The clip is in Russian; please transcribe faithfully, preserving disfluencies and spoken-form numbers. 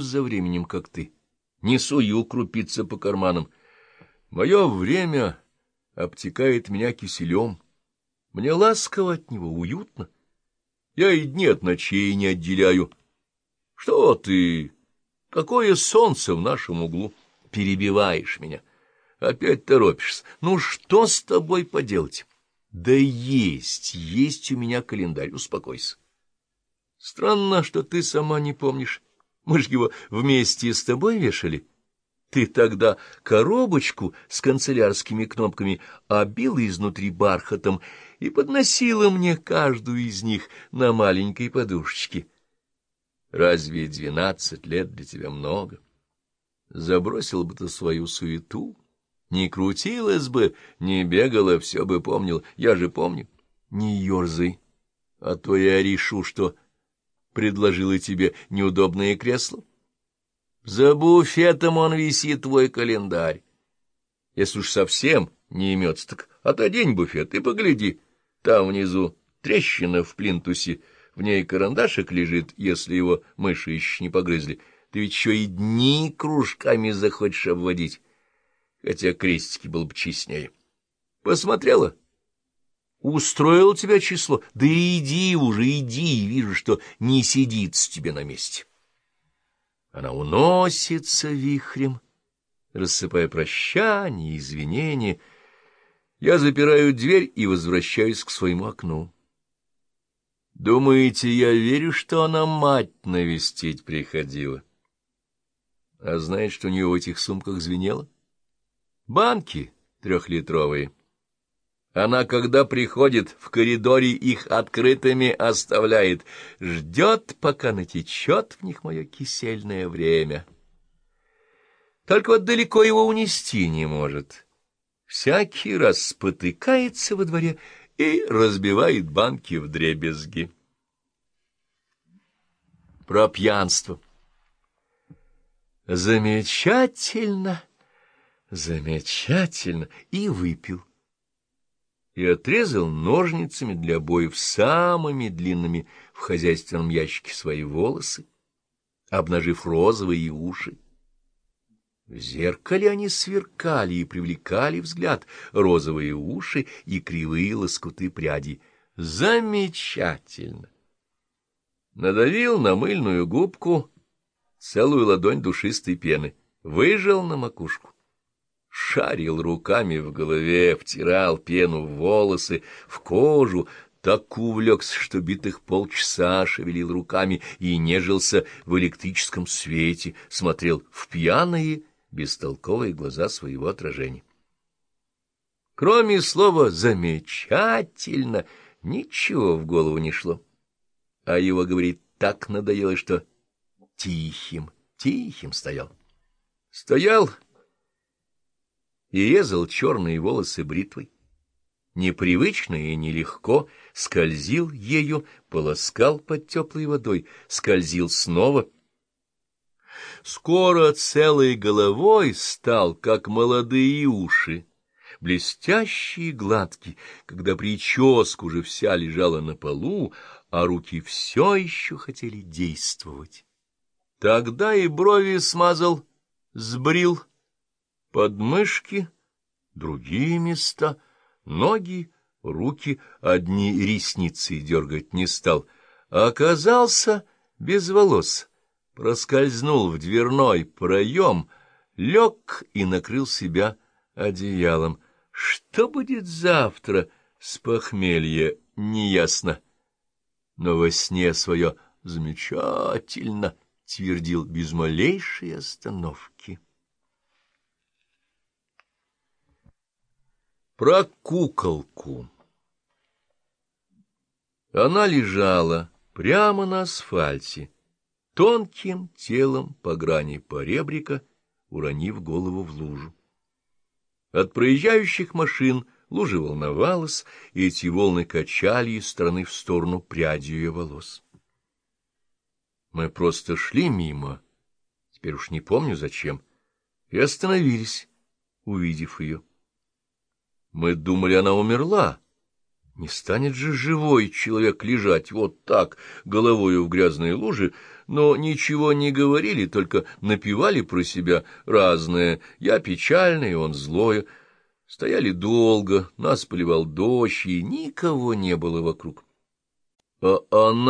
за временем, как ты, не сую крупицы по карманам. Мое время обтекает меня киселем. Мне ласково от него, уютно. Я и дни от ночей не отделяю. Что ты? Какое солнце в нашем углу! Перебиваешь меня. Опять торопишься. Ну, что с тобой поделать? Да есть, есть у меня календарь, успокойся. Странно, что ты сама не помнишь. Мы ж его вместе с тобой вешали. Ты тогда коробочку с канцелярскими кнопками обила изнутри бархатом и подносила мне каждую из них на маленькой подушечке. Разве двенадцать лет для тебя много? Забросил бы ты свою суету, не крутилась бы, не бегала, все бы помнил. Я же помню. Не ерзай, а то я решу, что предложила тебе неудобное кресло. За буфетом он висит, твой календарь. Если уж совсем не имется, так отодень буфет и погляди. Там внизу трещина в плинтусе, в ней карандашик лежит, если его мыши еще не погрызли. Ты ведь еще и дни кружками захочешь обводить, хотя крестики было бы честнее. Посмотрела? Устроил тебя число? Да иди уже, иди, вижу, что не сидится тебе на месте. Она уносится вихрем, рассыпая прощания и извинения. Я запираю дверь и возвращаюсь к своему окну. Думаете, я верю, что она мать навестить приходила? А знает, что у нее в этих сумках звенело? Банки трехлитровые. Она, когда приходит, в коридоре их открытыми оставляет, ждет, пока натечет в них мое кисельное время. Только вот далеко его унести не может. Всякий раз спотыкается во дворе и разбивает банки вдребезги. Про пьянство. Замечательно, замечательно, и выпил. И отрезал ножницами для обоев самыми длинными в хозяйственном ящике свои волосы, обнажив розовые уши. В зеркале они сверкали и привлекали взгляд, розовые уши и кривые лоскуты прядей. Замечательно! Надавил на мыльную губку целую ладонь душистой пены, выжал на макушку. Шарил руками в голове, втирал пену в волосы, в кожу, так увлекся, что битых полчаса шевелил руками и нежился в электрическом свете, смотрел в пьяные, бестолковые глаза своего отражения. Кроме слова «замечательно» ничего в голову не шло. А его, говорит, так надоело, что тихим, тихим стоял. Стоял и резал черные волосы бритвой. Непривычно и нелегко скользил ею, полоскал под теплой водой, скользил снова. Скоро целой головой стал, как молодые уши, блестящий и гладкий, когда прическа уже вся лежала на полу, а руки все еще хотели действовать. Тогда и брови смазал, сбрил, подмышки, другие места, ноги, руки, одни ресницы дергать не стал, а оказался без волос, проскользнул в дверной проем, лег и накрыл себя одеялом. Что будет завтра с похмелья, неясно, но во сне свое замечательно твердил без малейшей остановки. Про куколку. Она лежала прямо на асфальте, тонким телом по грани поребрика, уронив голову в лужу. От проезжающих машин лужа волновалась, и эти волны качали из стороны в сторону прядью ее волос. Мы просто шли мимо, теперь уж не помню зачем, и остановились, увидев ее. Мы думали, она умерла. Не станет же живой человек лежать вот так, головою в грязные лужи, но ничего не говорили, только напевали про себя разное. Я печальный, он злое. Стояли долго, нас поливал дождь, и никого не было вокруг. А она...